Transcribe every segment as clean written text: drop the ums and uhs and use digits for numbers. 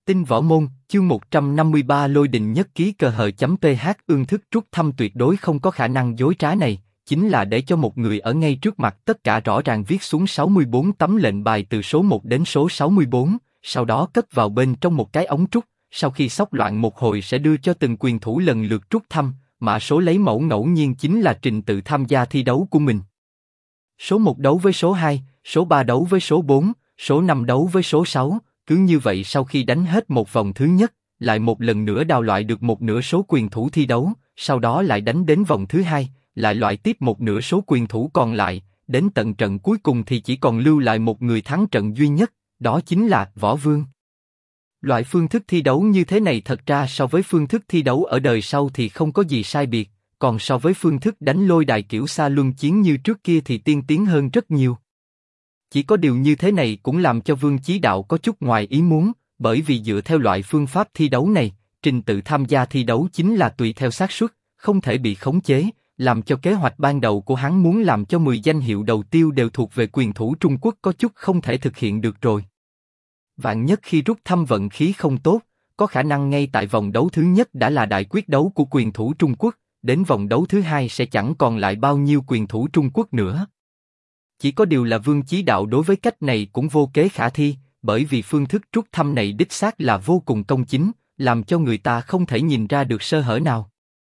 Tinh Võ Môn, chương 153 Lôi Đình Nhất Ký cờ hờ.ph ương thức rút thăm tuyệt đối không có khả năng dối trá này, chính là để cho một người ở ngay trước mặt tất cả rõ ràng viết xuống 64 tấm lệnh bài từ số 1 đến số 64, sau đó cất vào bên trong một cái ống trúc, sau khi xóc loạn một hồi sẽ đưa cho từng quyền thủ lần lượt rút thăm, mã số lấy mẫu ngẫu nhiên chính là trình tự tham gia thi đấu của mình. Số 1 đấu với số 2, số 3 đấu với số 4, số 5 đấu với số 6. Cứ như vậy sau khi đánh hết một vòng thứ nhất, lại một lần nữa đào loại được một nửa số quyền thủ thi đấu, sau đó lại đánh đến vòng thứ hai, lại loại tiếp một nửa số quyền thủ còn lại, đến tận trận cuối cùng thì chỉ còn lưu lại một người thắng trận duy nhất, đó chính là Võ Vương. Loại phương thức thi đấu như thế này thật ra so với phương thức thi đấu ở đời sau thì không có gì sai biệt, còn so với phương thức đánh lôi đài kiểu xa luân chiến như trước kia thì tiên tiến hơn rất nhiều. Chỉ có điều như thế này cũng làm cho Vương Chí Đạo có chút ngoài ý muốn, bởi vì dựa theo loại phương pháp thi đấu này, trình tự tham gia thi đấu chính là tùy theo xác suất, không thể bị khống chế, làm cho kế hoạch ban đầu của hắn muốn làm cho 10 danh hiệu đầu tiêu đều thuộc về quyền thủ Trung Quốc có chút không thể thực hiện được rồi. Vạn nhất khi rút thăm vận khí không tốt, có khả năng ngay tại vòng đấu thứ nhất đã là đại quyết đấu của quyền thủ Trung Quốc, đến vòng đấu thứ hai sẽ chẳng còn lại bao nhiêu quyền thủ Trung Quốc nữa. Chỉ có điều là Vương Chí Đạo đối với cách này cũng vô kế khả thi, bởi vì phương thức rút thăm này đích xác là vô cùng công chính, làm cho người ta không thể nhìn ra được sơ hở nào.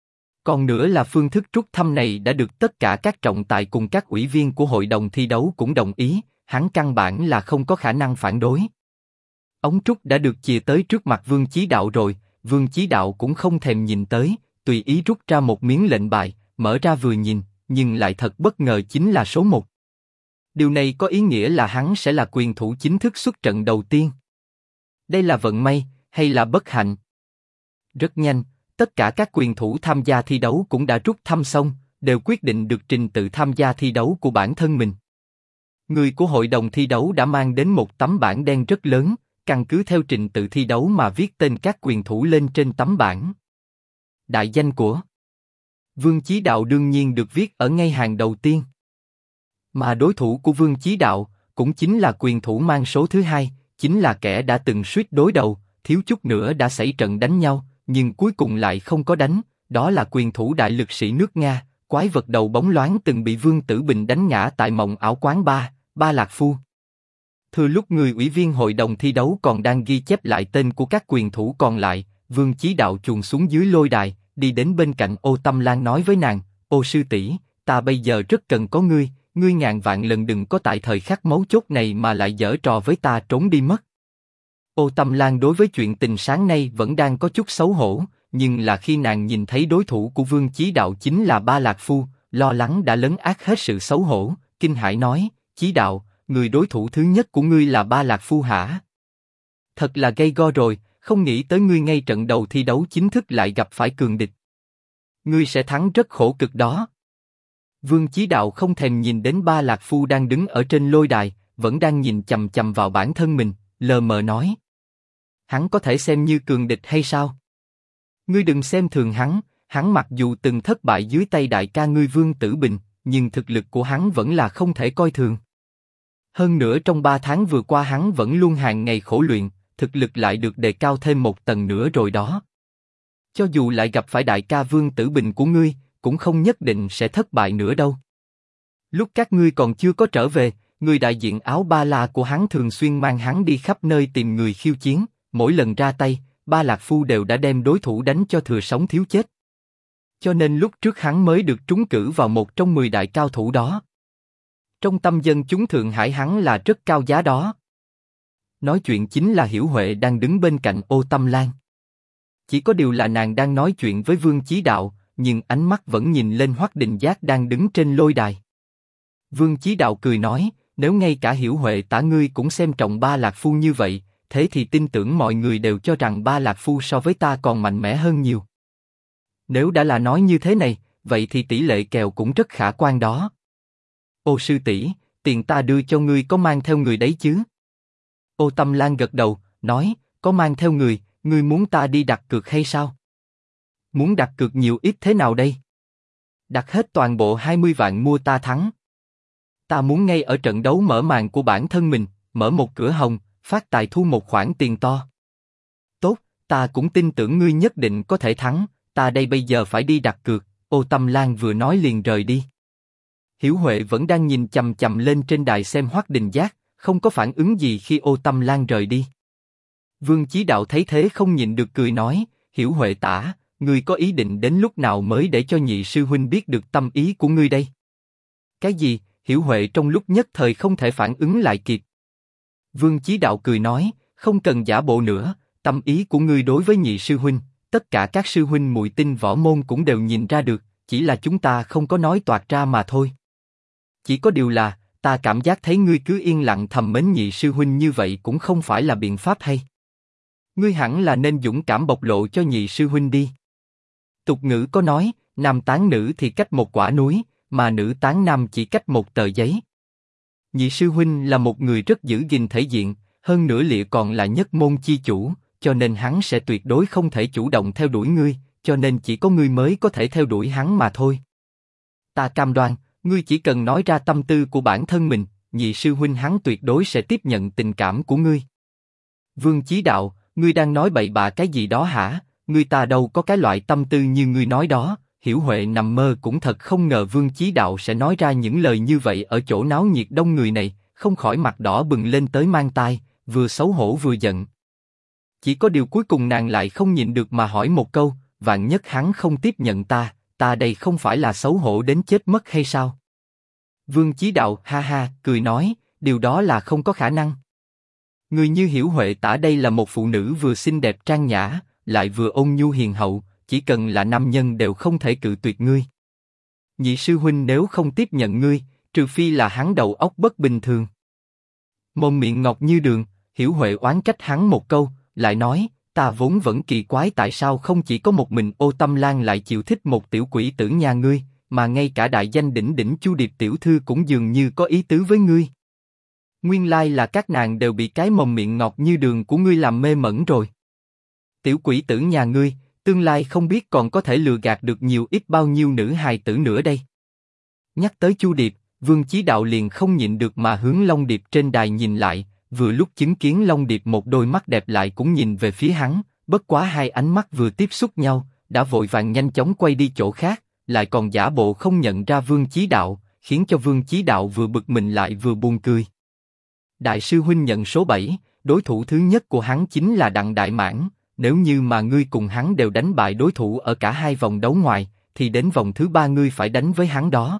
Còn nữa là phương thức rút thăm này đã được tất cả các trọng tài cùng các ủy viên của hội đồng thi đấu cũng đồng ý, hắn căn bản là không có khả năng phản đối. Ống trúc đã được chìa tới trước mặt Vương Chí Đạo rồi, Vương Chí Đạo cũng không thèm nhìn tới, tùy ý rút ra một miếng lệnh bài, mở ra vừa nhìn, nhưng lại thật bất ngờ chính là số 1. Điều này có ý nghĩa là hắn sẽ là quyền thủ chính thức xuất trận đầu tiên. Đây là vận may, hay là bất hạnh? Rất nhanh, tất cả các quyền thủ tham gia thi đấu cũng đã rút thăm xong, đều quyết định được trình tự tham gia thi đấu của bản thân mình. Người của hội đồng thi đấu đã mang đến một tấm bảng đen rất lớn, căn cứ theo trình tự thi đấu mà viết tên các quyền thủ lên trên tấm bảng. Đại danh của Vương Chí Đạo đương nhiên được viết ở ngay hàng đầu tiên. Mà đối thủ của Vương Chí Đạo cũng chính là quyền thủ mang số thứ hai, chính là kẻ đã từng suýt đối đầu, thiếu chút nữa đã xảy trận đánh nhau, nhưng cuối cùng lại không có đánh. Đó là quyền thủ đại lực sĩ nước Nga, quái vật đầu bóng loáng từng bị Vương Tử Bình đánh ngã tại Mộng Ảo Quán Ba Lạc Phu. Thừa lúc người ủy viên hội đồng thi đấu còn đang ghi chép lại tên của các quyền thủ còn lại, Vương Chí Đạo chuồn xuống dưới lôi đài, đi đến bên cạnh Ô Tâm Lan nói với nàng: "Ô sư tỷ, ta bây giờ rất cần có ngươi. Ngươi ngàn vạn lần đừng có tại thời khắc mấu chốt này mà lại giở trò với ta trốn đi mất." Ô Tâm Lan đối với chuyện tình sáng nay vẫn đang có chút xấu hổ, nhưng là khi nàng nhìn thấy đối thủ của Vương Chí Đạo chính là Ba Lạc Phu, lo lắng đã lấn át hết sự xấu hổ, kinh hãi nói: "Chí Đạo, người đối thủ thứ nhất của ngươi là Ba Lạc Phu hả? Thật là gay go rồi, không nghĩ tới ngươi ngay trận đầu thi đấu chính thức lại gặp phải cường địch. Ngươi sẽ thắng rất khổ cực đó." Vương Chí Đạo không thèm nhìn đến Ba Lạc Phu đang đứng ở trên lôi đài, vẫn đang nhìn chằm chằm vào bản thân mình, lờ mờ nói: "Hắn có thể xem như cường địch hay sao? Ngươi đừng xem thường hắn, hắn mặc dù từng thất bại dưới tay đại ca ngươi Vương Tử Bình, nhưng thực lực của hắn vẫn là không thể coi thường. Hơn nữa trong 3 tháng vừa qua hắn vẫn luôn hàng ngày khổ luyện, thực lực lại được đề cao thêm một tầng nữa rồi đó. Cho dù lại gặp phải đại ca Vương Tử Bình của ngươi, cũng không nhất định sẽ thất bại nữa đâu. Lúc các ngươi còn chưa có trở về, người đại diện áo ba la của hắn thường xuyên mang hắn đi khắp nơi tìm người khiêu chiến, mỗi lần ra tay, Ba Lạc Phu đều đã đem đối thủ đánh cho thừa sống thiếu chết. Cho nên lúc trước hắn mới được trúng cử vào một trong 10 đại cao thủ đó. Trong tâm dân chúng Thượng Hải hắn là rất cao giá đó." Nói chuyện chính là Hiểu Huệ đang đứng bên cạnh Ô Tâm Lan. Chỉ có điều là nàng đang nói chuyện với Vương Chí Đạo, nhưng ánh mắt vẫn nhìn lên Hoắc Đình Giác đang đứng trên lôi đài. Vương Chí Đạo cười nói: "Nếu ngay cả Hiểu Huệ tả ngươi cũng xem trọng Ba Lạc Phu như vậy, thế thì tin tưởng mọi người đều cho rằng Ba Lạc Phu so với ta còn mạnh mẽ hơn nhiều. Nếu đã là nói như thế này, vậy thì tỷ lệ kèo cũng rất khả quan đó." "Ô sư tỷ, tiền ta đưa cho ngươi có mang theo người đấy chứ?" Ô Tâm Lan gật đầu, nói: "Có mang theo người, ngươi muốn ta đi đặt cược hay sao?" "Muốn đặt cược nhiều ít thế nào đây?" "Đặt hết toàn bộ 20 vạn mua ta thắng. Ta muốn ngay ở trận đấu mở màn của bản thân mình, mở một cửa hồng, phát tài thu một khoản tiền to." Ta cũng tin tưởng ngươi nhất định có thể thắng, ta đây bây giờ phải đi đặt cược. Ô Tâm Lan vừa nói liền rời đi. Hiểu Huệ vẫn đang nhìn chằm chằm lên trên đài xem Hoắc Đình Giác, không có phản ứng gì khi Ô Tâm Lan rời đi. Vương Chí Đạo thấy thế không nhịn được cười nói, Hiểu Huệ tả, ngươi có ý định đến lúc nào mới để cho nhị sư huynh biết được tâm ý của ngươi đây? Cái gì? Hiểu Huệ trong lúc nhất thời không thể phản ứng lại kịp. Vương Chí Đạo cười nói, không cần giả bộ nữa, tâm ý của ngươi đối với nhị sư huynh, tất cả các sư huynh muội tinh võ môn cũng đều nhìn ra được, chỉ là chúng ta không có nói toạc ra mà thôi. Chỉ có điều là, ta cảm giác thấy ngươi cứ yên lặng thầm mến nhị sư huynh như vậy cũng không phải là biện pháp hay. Ngươi hẳn là nên dũng cảm bộc lộ cho nhị sư huynh đi. Tục ngữ có nói, nam tán nữ thì cách một quả núi, mà nữ tán nam chỉ cách một tờ giấy. Nhị sư huynh là một người rất giữ gìn thể diện, hơn nữa lịa còn là nhất môn chi chủ, cho nên hắn sẽ tuyệt đối không thể chủ động theo đuổi ngươi, cho nên chỉ có ngươi mới có thể theo đuổi hắn mà thôi. Ta cam đoan, ngươi chỉ cần nói ra tâm tư của bản thân mình, nhị sư huynh hắn tuyệt đối sẽ tiếp nhận tình cảm của ngươi. Vương Chí Đạo, ngươi đang nói bậy bạ cái gì đó hả? Ngươi ta đâu có cái loại tâm tư như ngươi nói đó. Hiểu Huệ nằm mơ cũng thật không ngờ Vương Chí Đạo sẽ nói ra những lời như vậy ở chỗ náo nhiệt đông người này, không khỏi mặt đỏ bừng lên tới mang tai, vừa xấu hổ vừa giận. Chỉ có điều cuối cùng nàng lại không nhịn được mà hỏi một câu, vạn nhất hắn không tiếp nhận ta, ta đây không phải là xấu hổ đến chết mất hay sao? Vương Chí Đạo ha ha cười nói, điều đó là không có khả năng. Người như Hiểu Huệ tả đây là một phụ nữ vừa xinh đẹp trang nhã, lại vừa ôn nhu hiền hậu, chỉ cần là nam nhân đều không thể cự tuyệt ngươi. Nhị sư huynh nếu không tiếp nhận ngươi, trừ phi là hắn đầu óc bất bình thường. Mồm miệng ngọt như đường, Hiểu Huệ oán trách hắn một câu, lại nói, ta vốn vẫn kỳ quái tại sao không chỉ có một mình Ô Tâm Lan lại chịu thích một tiểu quỷ tử nhà ngươi, mà ngay cả đại danh đỉnh đỉnh Chu Điệp tiểu thư cũng dường như có ý tứ với ngươi. Nguyên lai là các nàng đều bị cái mồm miệng ngọt như đường của ngươi làm mê mẩn rồi. Tiểu quỷ tử nhà ngươi, tương lai không biết còn có thể lừa gạt được nhiều ít bao nhiêu nữ hài tử nữa đây. Nhắc tới Chu Điệp, Vương Chí Đạo liền không nhịn được mà hướng Long Điệp trên đài nhìn lại, vừa lúc chứng kiến Long Điệp một đôi mắt đẹp lại cũng nhìn về phía hắn, bất quá hai ánh mắt vừa tiếp xúc nhau, đã vội vàng nhanh chóng quay đi chỗ khác, lại còn giả bộ không nhận ra Vương Chí Đạo, khiến cho Vương Chí Đạo vừa bực mình lại vừa buồn cười. Đại sư huynh nhận số 7, đối thủ thứ nhất của hắn chính là Đặng Đại Mãn. Nếu như mà ngươi cùng hắn đều đánh bại đối thủ ở cả hai vòng đấu ngoài, thì đến vòng thứ 3 ngươi phải đánh với hắn đó.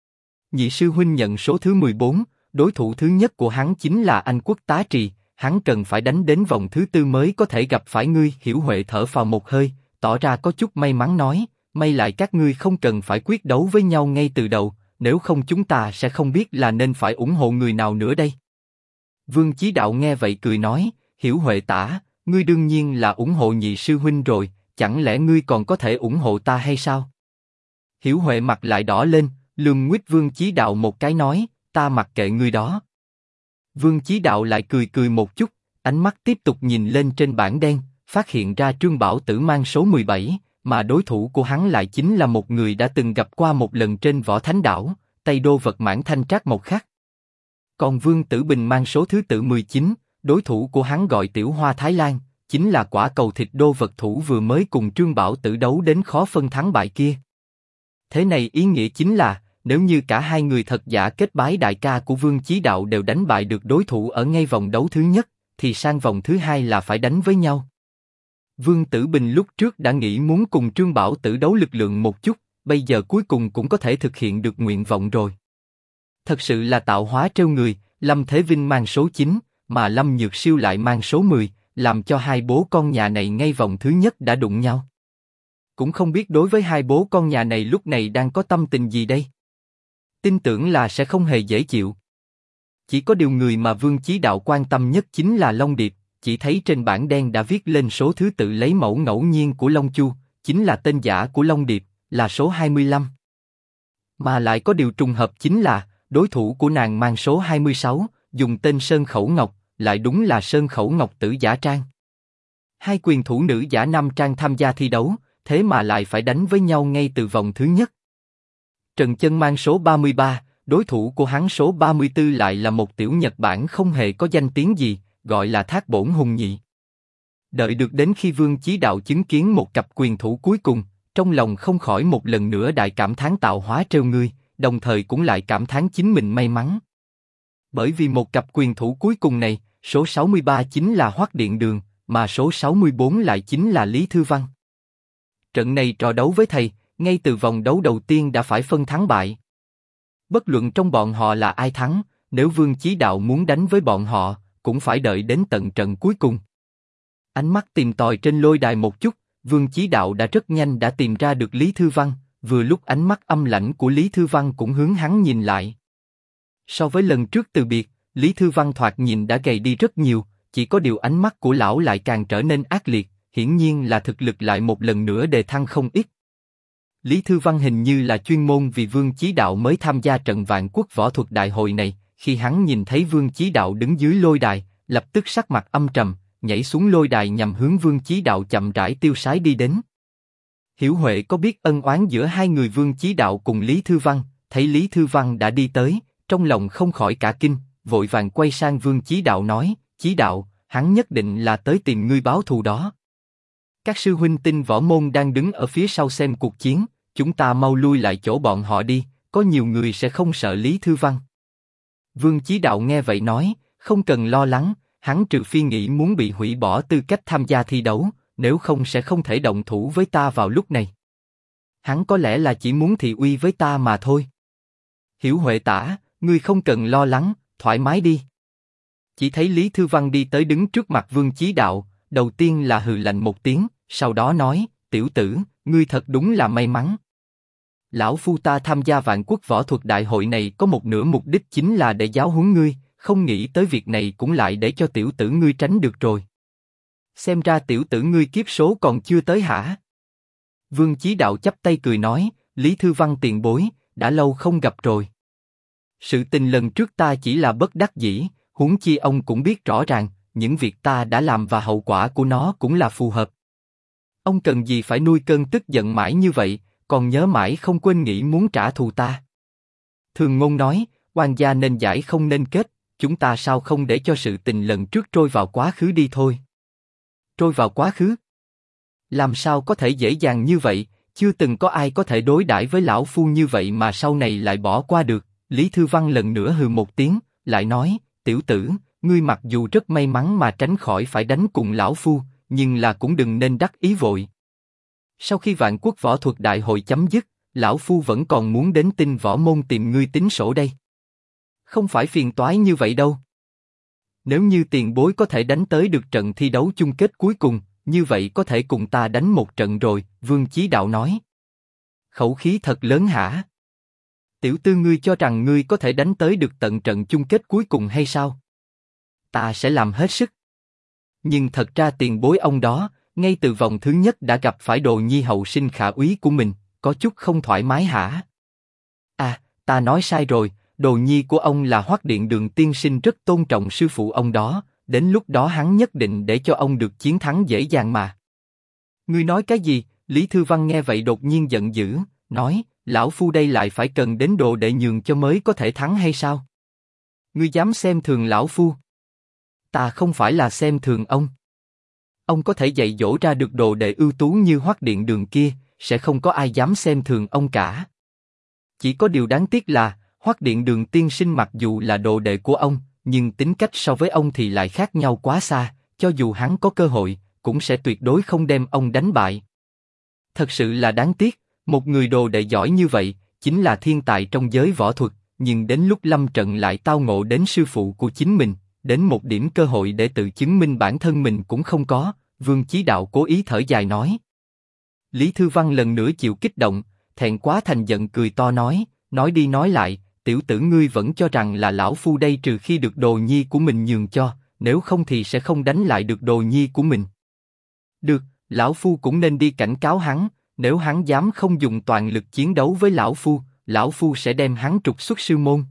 Nhị sư huynh nhận số thứ 14, đối thủ thứ nhất của hắn chính là Anh Quốc Tá Trì, hắn cần phải đánh đến vòng thứ 4 mới có thể gặp phải ngươi. Hiểu Huệ thở phào một hơi, tỏ ra có chút may mắn nói, may lại các ngươi không cần phải quyết đấu với nhau ngay từ đầu, nếu không chúng ta sẽ không biết là nên phải ủng hộ người nào nữa đây. Vương Chí Đạo nghe vậy cười nói, Hiểu Huệ tả, ngươi đương nhiên là ủng hộ nhị sư huynh rồi, chẳng lẽ ngươi còn có thể ủng hộ ta hay sao? Hiểu Huệ mặt lại đỏ lên, lườm nguýt Vương Chí Đạo một cái nói, ta mặc kệ ngươi đó. Vương Chí Đạo lại cười cười một chút, ánh mắt tiếp tục nhìn lên trên bảng đen, phát hiện ra Trương Bảo Tử mang số 17, mà đối thủ của hắn lại chính là một người đã từng gặp qua một lần trên Võ Thánh Đảo, Tây Đô Vật Mãn Thanh Trác Mộc Khắc. Còn Vương Tử Bình mang số thứ tự 19, đối thủ của hắn gọi Tiểu Hoa Thái Lan, chính là quả cầu thịt đô vật thủ vừa mới cùng Trương Bảo Tử đấu đến khó phân thắng bại kia. Thế này ý nghĩa chính là, nếu như cả hai người thật giả kết bái đại ca của Vương Chí Đạo đều đánh bại được đối thủ ở ngay vòng đấu thứ nhất, thì sang vòng thứ 2 là phải đánh với nhau. Vương Tử Bình lúc trước đã nghĩ muốn cùng Trương Bảo Tử đấu lực lượng một chút, bây giờ cuối cùng cũng có thể thực hiện được nguyện vọng rồi. Thật sự là tạo hóa trêu người, Lâm Thế Vinh mang số 9, mà Lâm Nhược Siêu lại mang số 10, làm cho hai bố con nhà này ngay vòng thứ nhất đã đụng nhau. Cũng không biết đối với hai bố con nhà này lúc này đang có tâm tình gì đây. Tin tưởng là sẽ không hề dễ chịu. Chỉ có điều người mà Vương Chí Đạo quan tâm nhất chính là Long Điệp, chỉ thấy trên bảng đen đã viết lên số thứ tự lấy mẫu ngẫu nhiên của Long Chu, chính là tên giả của Long Điệp, là số 25. Mà lại có điều trùng hợp chính là, đối thủ của nàng mang số 26, dùng tên Sơn Khẩu Ngọc, lại đúng là Sơn Khẩu Ngọc Tử giả trang. Hai quyền thủ nữ giả nam trang tham gia thi đấu, thế mà lại phải đánh với nhau ngay từ vòng thứ nhất. Trần Chân mang số 33, đối thủ của hắn số 34 lại là một tiểu Nhật Bản không hề có danh tiếng gì, gọi là Thác Bổn Hùng Nhị. Đợi được đến khi Vương Chí Đạo chứng kiến một cặp quyền thủ cuối cùng, trong lòng không khỏi một lần nữa đại cảm thán tạo hóa trêu ngươi, đồng thời cũng lại cảm thán chính mình may mắn. Bởi vì một cặp quyền thủ cuối cùng này, số 63 chính là Hoắc Điện Đường, mà số 64 lại chính là Lý Thư Văn. Trận này trò đấu với thầy, ngay từ vòng đấu đầu tiên đã phải phân thắng bại. Bất luận trong bọn họ là ai thắng, nếu Vương Chí Đạo muốn đánh với bọn họ, cũng phải đợi đến tận trận cuối cùng. Ánh mắt tìm tòi trên lôi đài một chút, Vương Chí Đạo đã rất nhanh đã tìm ra được Lý Thư Văn, vừa lúc ánh mắt âm lãnh của Lý Thư Văn cũng hướng hắn nhìn lại. So với lần trước từ biệt, Lý Thư Văn thoạt nhìn đã gầy đi rất nhiều, chỉ có điều ánh mắt của lão lại càng trở nên ác liệt, hiển nhiên là thực lực lại một lần nữa đề thăng không ít. Lý Thư Văn hình như là chuyên môn vì Vương Chí Đạo mới tham gia trận Vạn Quốc Võ Thuật Đại hội này, khi hắn nhìn thấy Vương Chí Đạo đứng dưới lôi đài, lập tức sắc mặt âm trầm, nhảy xuống lôi đài nhằm hướng Vương Chí Đạo chậm rãi tiêu sái đi đến. Hiểu Huệ có biết ân oán giữa hai người Vương Chí Đạo cùng Lý Thư Văn, thấy Lý Thư Văn đã đi tới, trong lòng không khỏi cả kinh, vội vàng quay sang Vương Chí Đạo nói, Chí Đạo, hắn nhất định là tới tìm ngươi báo thù đó. Các sư huynh tinh võ môn đang đứng ở phía sau xem cuộc chiến, chúng ta mau lui lại chỗ bọn họ đi, có nhiều người sẽ không sợ Lý Thư Văn. Vương Chí Đạo nghe vậy nói, không cần lo lắng, hắn trừ phi nghĩ muốn bị hủy bỏ tư cách tham gia thi đấu, nếu không sẽ không thể động thủ với ta vào lúc này. Hắn có lẽ là chỉ muốn thị uy với ta mà thôi. Hiểu Huệ tả, ngươi không cần lo lắng, thoải mái đi. Chỉ thấy Lý Thư Văn đi tới đứng trước mặt Vương Chí Đạo, đầu tiên là hừ lạnh một tiếng, sau đó nói, tiểu tử, ngươi thật đúng là may mắn. Lão phu ta tham gia Vạn Quốc Võ Thuật Đại hội này có một nửa mục đích chính là để giáo huấn ngươi, không nghĩ tới việc này cũng lại để cho tiểu tử ngươi tránh được rồi. Xem ra tiểu tử ngươi kiếp số còn chưa tới hả? Vương Chí Đạo chắp tay cười nói, Lý Thư Văn tiền bối, đã lâu không gặp rồi. Sự tình lần trước ta chỉ là bất đắc dĩ, huống chi ông cũng biết rõ ràng, những việc ta đã làm và hậu quả của nó cũng là phù hợp. Ông cần gì phải nuôi cơn tức giận mãi như vậy, còn nhớ mãi không quên nghĩ muốn trả thù ta. Thường ngôn nói, oan gia nên giải không nên kết, chúng ta sao không để cho sự tình lần trước trôi vào quá khứ đi thôi. Trôi vào quá khứ? Làm sao có thể dễ dàng như vậy, chưa từng có ai có thể đối đãi với lão phu như vậy mà sau này lại bỏ qua được. Lý Thư Văn lần nữa hừ một tiếng, lại nói, tiểu tử, ngươi mặc dù rất may mắn mà tránh khỏi phải đánh cùng lão phu, nhưng là cũng đừng nên đắc ý vội. Sau khi Vạn Quốc Võ Thuật Đại hội chấm dứt, lão phu vẫn còn muốn đến Tinh Võ Môn tìm ngươi tính sổ đây. Không phải phiền toái như vậy đâu. Nếu như tiền bối có thể đánh tới được trận thi đấu chung kết cuối cùng, như vậy có thể cùng ta đánh một trận rồi, Vương Chí Đạo nói. Khẩu khí thật lớn hả? Tiểu tư ngươi cho rằng ngươi có thể đánh tới được tận trận chung kết cuối cùng hay sao? Ta sẽ làm hết sức. Nhưng thật ra tiền bối ông đó, ngay từ vòng thứ nhất đã gặp phải Đồ Nhi hậu sinh khả úy của mình, có chút không thoải mái hả? À, ta nói sai rồi, Đồ Nhi của ông là Hoắc Điện Đường tiên sinh rất tôn trọng sư phụ ông đó, đến lúc đó hắn nhất định để cho ông được chiến thắng dễ dàng mà. Ngươi nói cái gì? Lý Thư Văn nghe vậy đột nhiên giận dữ, nói, lão phu đây lại phải cần đến đồ đệ nhường cho mới có thể thắng hay sao? Ngươi dám xem thường lão phu? Ta không phải là xem thường ông. Ông có thể dạy dỗ ra được đồ đệ ưu tú như Hoắc Điện Đường kia, sẽ không có ai dám xem thường ông cả. Chỉ có điều đáng tiếc là, Hoắc Điện Đường tiên sinh mặc dù là đồ đệ của ông, nhưng tính cách so với ông thì lại khác nhau quá xa, cho dù hắn có cơ hội, cũng sẽ tuyệt đối không đem ông đánh bại. Thật sự là đáng tiếc, một người đồ đệ giỏi như vậy, chính là thiên tài trong giới võ thuật, nhưng đến lúc lâm trận lại tao ngộ đến sư phụ của chính mình, đến một điểm cơ hội để tự chứng minh bản thân mình cũng không có. Vương Chí Đạo cố ý thở dài nói. Lý Thư Văn lần nữa chịu kích động, thẹn quá thành giận cười to nói đi nói lại, tiểu tử ngươi vẫn cho rằng là lão phu đây trừ khi được Đồ Nhi của mình nhường cho, nếu không thì sẽ không đánh lại được Đồ Nhi của mình. Được, lão phu cũng nên đi cảnh cáo hắn, nếu hắn dám không dùng toàn lực chiến đấu với lão phu sẽ đem hắn trục xuất sư môn.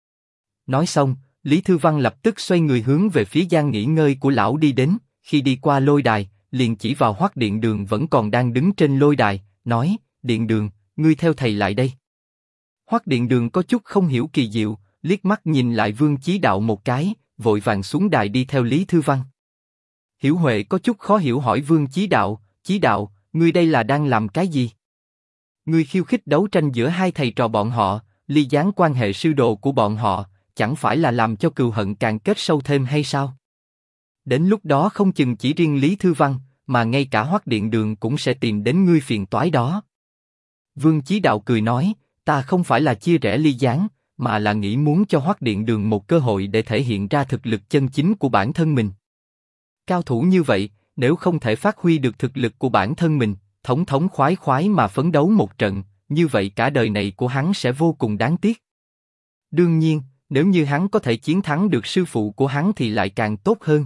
Nói xong, Lý Thư Văn lập tức xoay người hướng về phía gian nghỉ ngơi của lão đi đến, khi đi qua lôi đài, liền chỉ vào Hoắc Điện Đường vẫn còn đang đứng trên lôi đài, nói, Điện Đường, ngươi theo thầy lại đây. Hoắc Điện Đường có chút không hiểu kỳ diệu, liếc mắt nhìn lại Vương Chí Đạo một cái, vội vàng xuống đài đi theo Lý Thư Văn. Hiểu Huệ có chút khó hiểu hỏi Vương Chí Đạo, ngươi đây là đang làm cái gì? Ngươi khiêu khích đấu tranh giữa hai thầy trò bọn họ, ly gián quan hệ sư đồ của bọn họ, chẳng phải là làm cho cừu hận càng kết sâu thêm hay sao? Đến lúc đó không chừng chỉ riêng Lý Thư Văn, mà ngay cả Hoắc Điện Đường cũng sẽ tìm đến ngươi phiền toái đó. Vương Chí Đạo cười nói, ta không phải là chia rẽ ly gián, mà là nghĩ muốn cho Hoắc Điện Đường một cơ hội để thể hiện ra thực lực chân chính của bản thân mình. Cao thủ như vậy, nếu không thể phát huy được thực lực của bản thân mình, thống thống khoái khoái mà phấn đấu một trận, như vậy cả đời này của hắn sẽ vô cùng đáng tiếc. Đương nhiên, nếu như hắn có thể chiến thắng được sư phụ của hắn thì lại càng tốt hơn.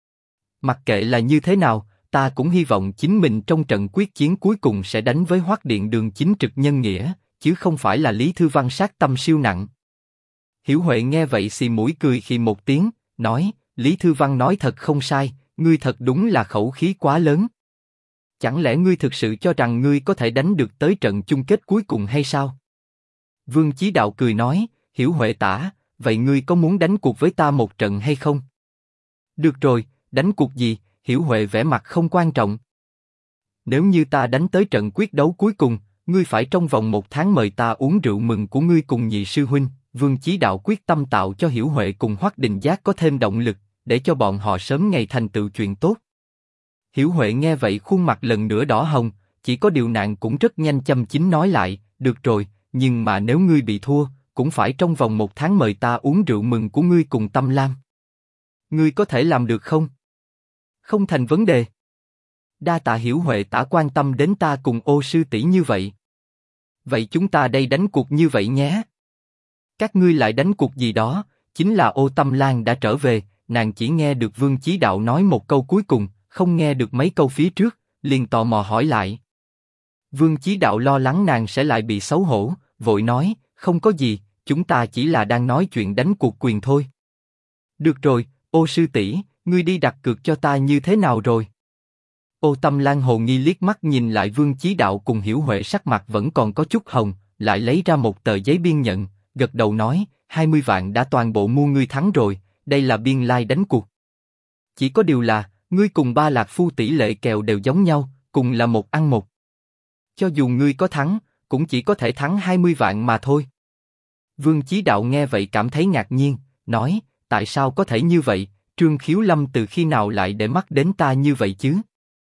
Mặc kệ là như thế nào, ta cũng hy vọng chính mình trong trận quyết chiến cuối cùng sẽ đánh với Hoắc Điện Đường chính trực nhân nghĩa, chứ không phải là Lý Thư Văn sát tâm siêu nặng. Hiểu Huệ nghe vậy xì mũi cười khì một tiếng, nói, Lý Thư Văn nói thật không sai, ngươi thật đúng là khẩu khí quá lớn. Chẳng lẽ ngươi thực sự cho rằng ngươi có thể đánh được tới trận chung kết cuối cùng hay sao? Vương Chí Đạo cười nói, Hiểu Huệ tả, vậy ngươi có muốn đánh cuộc với ta một trận hay không? Được rồi, đánh cuộc gì? Hiểu Huệ vẻ mặt không quan trọng. Nếu như ta đánh tới trận quyết đấu cuối cùng, ngươi phải trong vòng 1 tháng mời ta uống rượu mừng của ngươi cùng nhị sư huynh. Vương Chí Đạo quyết tâm tạo cho Hiểu Huệ cùng Hoắc Đình Giác có thêm động lực, để cho bọn họ sớm ngày thành tựu chuyện tốt. Hiểu Huệ nghe vậy khuôn mặt lần nữa đỏ hồng, chỉ có điều nàng cũng rất nhanh châm chính nói lại, được rồi, nhưng mà nếu ngươi bị thua, cũng phải trong vòng 1 tháng mời ta uống rượu mừng của ngươi cùng Tâm Lam. Ngươi có thể làm được không? Không thành vấn đề. Đa tạ Hiểu Huệ tả quan tâm đến ta cùng Ô sư tỷ như vậy. Vậy chúng ta đây đánh cuộc như vậy nhé. Các ngươi lại đánh cuộc gì đó? Chính là Ô Tâm Lan đã trở về, nàng chỉ nghe được Vương Chí Đạo nói một câu cuối cùng, không nghe được mấy câu phía trước, liền tò mò hỏi lại. Vương Chí Đạo lo lắng nàng sẽ lại bị xấu hổ, vội nói, không có gì, chúng ta chỉ là đang nói chuyện đánh cuộc quyền thôi. Được rồi, Ô sư tỷ, ngươi đi đặt cược cho ta như thế nào rồi? Ô Tâm Lan hồ nghi liếc mắt nhìn lại Vương Chí Đạo cùng Hiểu Huệ sắc mặt vẫn còn có chút hồng, lại lấy ra một tờ giấy biên nhận, gật đầu nói, 20 vạn đã toàn bộ mua ngươi thắng rồi, đây là biên lai đánh cuộc. Chỉ có điều là, ngươi cùng Ba Lạc Phu tỷ lệ kèo đều giống nhau, cùng là 1-1. Cho dù ngươi có thắng, cũng chỉ có thể thắng 20 vạn mà thôi. Vương Chí Đạo nghe vậy cảm thấy ngạc nhiên, nói, tại sao có thể như vậy, Trương Khiếu Lâm từ khi nào lại để mắt đến ta như vậy chứ?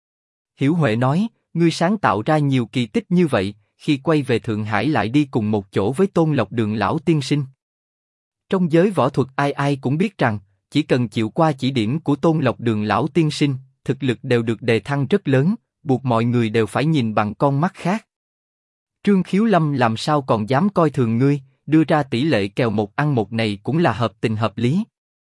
Hiểu Huệ nói, ngươi sáng tạo ra nhiều kỳ tích như vậy, khi quay về Thượng Hải lại đi cùng một chỗ với Tôn Lộc Đường lão tiên sinh. Trong giới võ thuật ai ai cũng biết rằng, chỉ cần chịu qua chỉ điểm của Tôn Lộc Đường lão tiên sinh, thực lực đều được đề thăng rất lớn, buộc mọi người đều phải nhìn bằng con mắt khác. Trương Khiếu Lâm làm sao còn dám coi thường ngươi, đưa ra tỷ lệ kèo 1-1 này cũng là hợp tình hợp lý.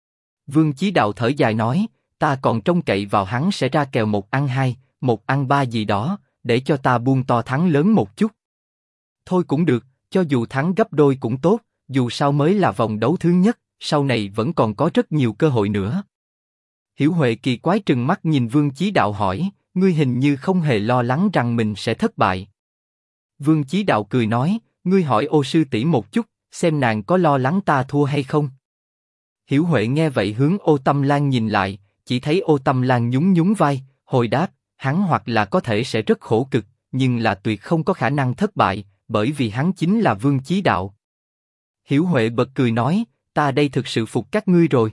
Vương Chí Đạo thở dài nói, ta còn trông cậy vào hắn sẽ ra kèo 1-2, 1-3 gì đó, để cho ta buông to thắng lớn một chút. Thôi cũng được, cho dù thắng gấp đôi cũng tốt, dù sao mới là vòng đấu thứ nhất, sau này vẫn còn có rất nhiều cơ hội nữa. Hiểu Huệ kỳ quái trừng mắt nhìn Vương Chí Đạo hỏi, ngươi hình như không hề lo lắng rằng mình sẽ thất bại. Vương Chí Đạo cười nói, ngươi hỏi Ô sư tỷ một chút, xem nàng có lo lắng ta thua hay không. Hiểu Huệ nghe vậy hướng Ô Tâm Lan nhìn lại, chỉ thấy Ô Tâm Lan nhún nhún vai, hồi đáp, hắn hoặc là có thể sẽ rất khổ cực, nhưng là tuyệt không có khả năng thất bại, bởi vì hắn chính là Vương Chí Đạo. Hiểu Huệ bật cười nói, ta đây thực sự phục các ngươi rồi.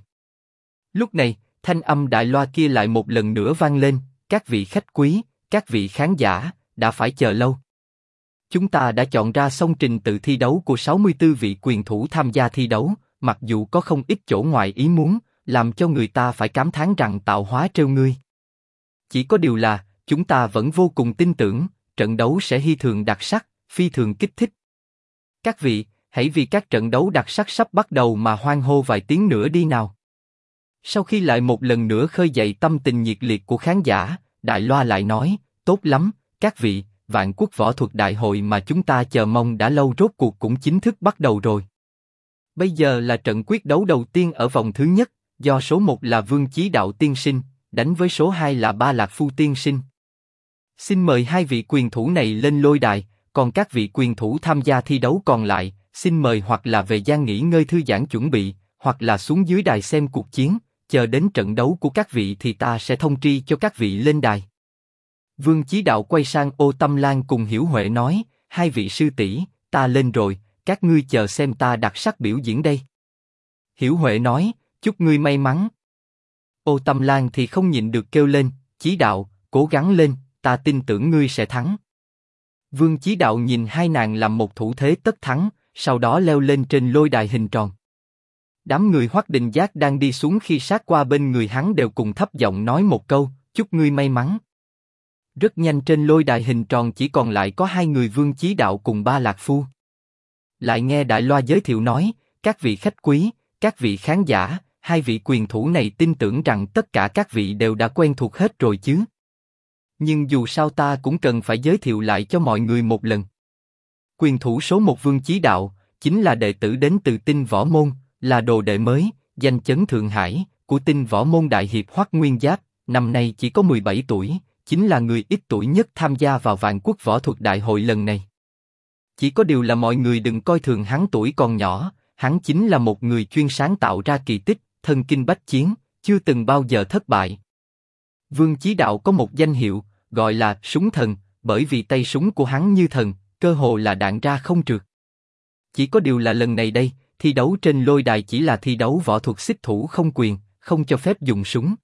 Lúc này, thanh âm đại loa kia lại một lần nữa vang lên, các vị khách quý, các vị khán giả, đã phải chờ lâu. Chúng ta đã chọn ra xong trình tự thi đấu của 64 vị quyền thủ tham gia thi đấu, mặc dù có không ít chỗ ngoài ý muốn, làm cho người ta phải cảm thán rằng tạo hóa trêu ngươi. Chỉ có điều là, chúng ta vẫn vô cùng tin tưởng, trận đấu sẽ phi thường đặc sắc, phi thường kích thích. Các vị, hãy vì các trận đấu đặc sắc sắp bắt đầu mà hoan hô vài tiếng nữa đi nào. Sau khi lại một lần nữa khơi dậy tâm tình nhiệt liệt của khán giả, đại loa lại nói, tốt lắm, các vị, Vạn Quốc Võ Thuật Đại hội mà chúng ta chờ mong đã lâu rốt cuộc cũng chính thức bắt đầu rồi. Bây giờ là trận quyết đấu đầu tiên ở vòng thứ nhất, do số 1 là Vương Chí Đạo tiên sinh, đánh với số 2 là Ba Lạc Phu tiên sinh. Xin mời hai vị quyền thủ này lên lôi đài, còn các vị quyền thủ tham gia thi đấu còn lại, xin mời hoặc là về gian nghỉ ngơi thư giãn chuẩn bị, hoặc là xuống dưới đài xem cuộc chiến, chờ đến trận đấu của các vị thì ta sẽ thông tri cho các vị lên đài. Vương Chí Đạo quay sang Ô Tâm Lan cùng Hiểu Huệ nói, hai vị sư tỷ, ta lên rồi, các ngươi chờ xem ta đặc sắc biểu diễn đây. Hiểu Huệ nói, chúc ngươi may mắn. Ô Tâm Lan thì không nhịn được kêu lên, Chí Đạo, cố gắng lên, ta tin tưởng ngươi sẽ thắng. Vương Chí Đạo nhìn hai nàng làm một thủ thế tất thắng, sau đó leo lên trên lôi đài hình tròn. Đám người Hoắc Đình Giác đang đi xuống khi sát qua bên người hắn đều cùng thấp giọng nói một câu, chúc ngươi may mắn. Rất nhanh trên lôi đài hình tròn chỉ còn lại có hai người Vương Chí Đạo cùng Ba Lạc Phu. Lại nghe Đại Loa giới thiệu nói, các vị khách quý, các vị khán giả, hai vị quyền thủ này tin tưởng rằng tất cả các vị đều đã quen thuộc hết rồi chứ. Nhưng dù sao ta cũng cần phải giới thiệu lại cho mọi người một lần. Quyền thủ số 1 Vương Chí Đạo, chính là đệ tử đến từ Tinh Võ Môn, là đồ đệ mới, danh chấn Thượng Hải, của Tinh Võ Môn đại hiệp Hoắc Nguyên Giáp, năm nay chỉ có 17 tuổi, chính là người ít tuổi nhất tham gia vào Vạn Quốc Võ Thuật Đại hội lần này. Chỉ có điều là mọi người đừng coi thường hắn tuổi còn nhỏ, hắn chính là một người chuyên sáng tạo ra kỳ tích, thân kinh bách chiến, chưa từng bao giờ thất bại. Vương Chí Đạo có một danh hiệu, gọi là súng thần, bởi vì tay súng của hắn như thần, cơ hồ là đạn ra không trượt. Chỉ có điều là lần này đây, thi đấu trên lôi đài chỉ là thi đấu võ thuật xích thủ không quyền, không cho phép dùng súng.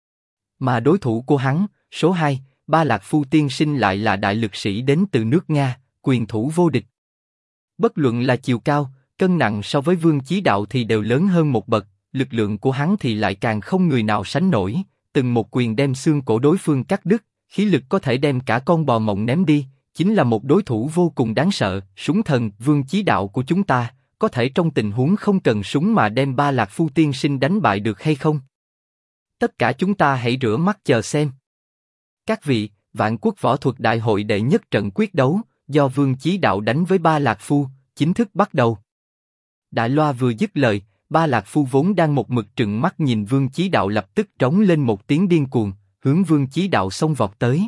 Mà đối thủ của hắn, số 2, Ba Lạc Phu tiên sinh lại là đại lực sĩ đến từ nước Nga, quyền thủ vô địch. Bất luận là chiều cao, cân nặng so với Vương Chí Đạo thì đều lớn hơn một bậc, lực lượng của hắn thì lại càng không người nào sánh nổi, từng một quyền đem xương cổ đối phương cắt đứt, khí lực có thể đem cả con bò mộng ném đi, chính là một đối thủ vô cùng đáng sợ. Súng thần Vương Chí Đạo của chúng ta, có thể trong tình huống không cần súng mà đem Ba Lạc Phu tiên sinh đánh bại được hay không? Tất cả chúng ta hãy rửa mắt chờ xem. Các vị, Vạn Quốc Võ Thuật Đại hội đệ nhất trận quyết đấu, do Vương Chí Đạo đánh với Ba Lạc Phu, chính thức bắt đầu. Đại Loa vừa dứt lời, Ba Lạc Phu vốn đang một mực trừng mắt nhìn Vương Chí Đạo lập tức trống lên một tiếng điên cuồng, hướng Vương Chí Đạo xông vọt tới.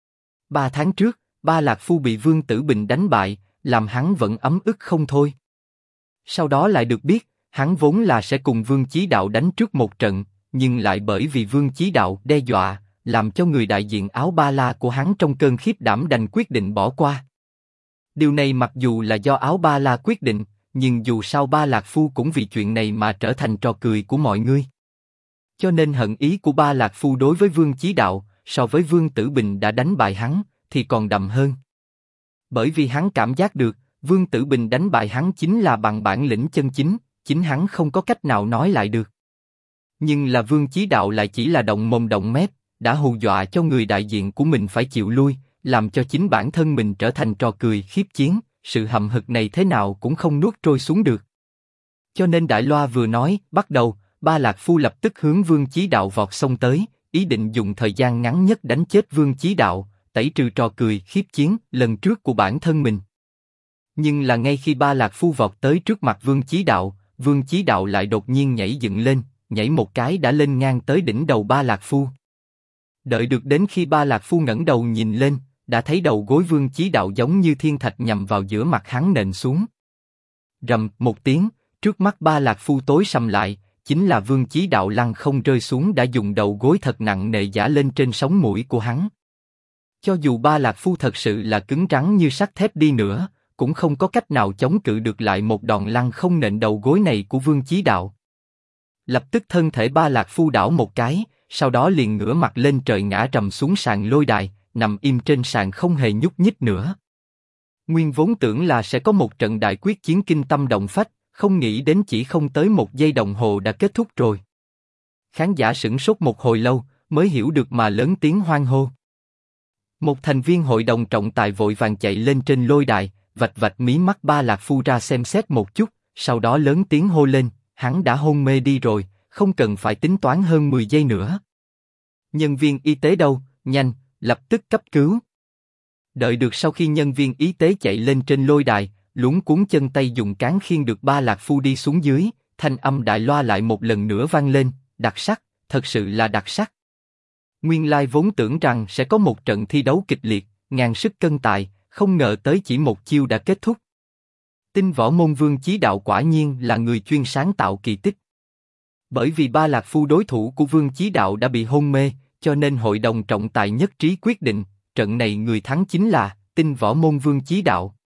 3 tháng trước, Ba Lạc Phu bị Vương Tử Bình đánh bại, làm hắn vẫn ấm ức không thôi. Sau đó lại được biết, hắn vốn là sẽ cùng Vương Chí Đạo đánh trước một trận, nhưng lại bởi vì Vương Chí Đạo đe dọa, làm cho người đại diện áo ba la của hắn trong cơn khiếp đảm đành quyết định bỏ qua. Điều này mặc dù là do áo ba la quyết định, nhưng dù sao Ba Lạc Phu cũng vì chuyện này mà trở thành trò cười của mọi người. Cho nên hận ý của Ba Lạc Phu đối với Vương Chí Đạo, so với Vương Tử Bình đã đánh bại hắn, thì còn đậm hơn. Bởi vì hắn cảm giác được, Vương Tử Bình đánh bại hắn chính là bằng bản lĩnh chân chính, chính hắn không có cách nào nói lại được. Nhưng là Vương Chí Đạo lại chỉ là động mồm động mép, đã hù dọa cho người đại diện của mình phải chịu lui, làm cho chính bản thân mình trở thành trò cười khiếp chiến, sự hậm hực này thế nào cũng không nuốt trôi xuống được. Cho nên Đại Loa vừa nói, bắt đầu, Ba Lạc Phu lập tức hướng Vương Chí Đạo vọt xông tới, ý định dùng thời gian ngắn nhất đánh chết Vương Chí Đạo, tẩy trừ trò cười khiếp chiến lần trước của bản thân mình. Nhưng là ngay khi Ba Lạc Phu vọt tới trước mặt Vương Chí Đạo lại đột nhiên nhảy dựng lên, nhảy một cái đã lên ngang tới đỉnh đầu Ba Lạc Phu. Đợi được đến khi Ba Lạc Phu ngẩng đầu nhìn lên, đã thấy đầu gối Vương Chí Đạo giống như thiên thạch nhằm vào giữa mặt hắn nện xuống. Rầm một tiếng, trước mắt Ba Lạc Phu tối sầm lại, chính là Vương Chí Đạo lăn không rơi xuống đã dùng đầu gối thật nặng nề giã lên trên sống mũi của hắn. Cho dù Ba Lạc Phu thật sự là cứng rắn như sắt thép đi nữa, cũng không có cách nào chống cự được lại một đòn lăn không nện đầu gối này của Vương Chí Đạo. Lập tức thân thể Ba Lạc Phu đảo một cái, sau đó liền ngửa mặt lên trời ngã rầm xuống sàn lôi đài, nằm im trên sàn không hề nhúc nhích nữa. Nguyên vốn tưởng là sẽ có một trận đại quyết chiến kinh tâm động phách, không nghĩ đến chỉ không tới 1 giây đồng hồ đã kết thúc rồi. Khán giả sửng sốt một hồi lâu, mới hiểu được mà lớn tiếng hoan hô. Một thành viên hội đồng trọng tài vội vàng chạy lên trên lôi đài, vạch vạch mí mắt Ba Lạc Phu ra xem xét một chút, sau đó lớn tiếng hô lên, hắn đã hôn mê đi rồi, không cần phải tính toán hơn 10 giây nữa. Nhân viên y tế đâu, nhanh, lập tức cấp cứu. Đợi được sau khi nhân viên y tế chạy lên trên lôi đài, luống cuống chân tay dùng cán khiêng được Ba Lạc Phu đi xuống dưới, thanh âm Đại Loa lại một lần nữa vang lên, đặc sắc, thật sự là đặc sắc. Nguyên lai vốn tưởng rằng sẽ có một trận thi đấu kịch liệt, ngàn sức cân tài, không ngờ tới chỉ một chiêu đã kết thúc. Tinh Võ Môn Vương Chí Đạo quả nhiên là người chuyên sáng tạo kỳ tích. Bởi vì Ba Lạc Phu đối thủ của Vương Chí Đạo đã bị hôn mê, cho nên hội đồng trọng tài nhất trí quyết định, trận này người thắng chính là Tinh Võ Môn Vương Chí Đạo.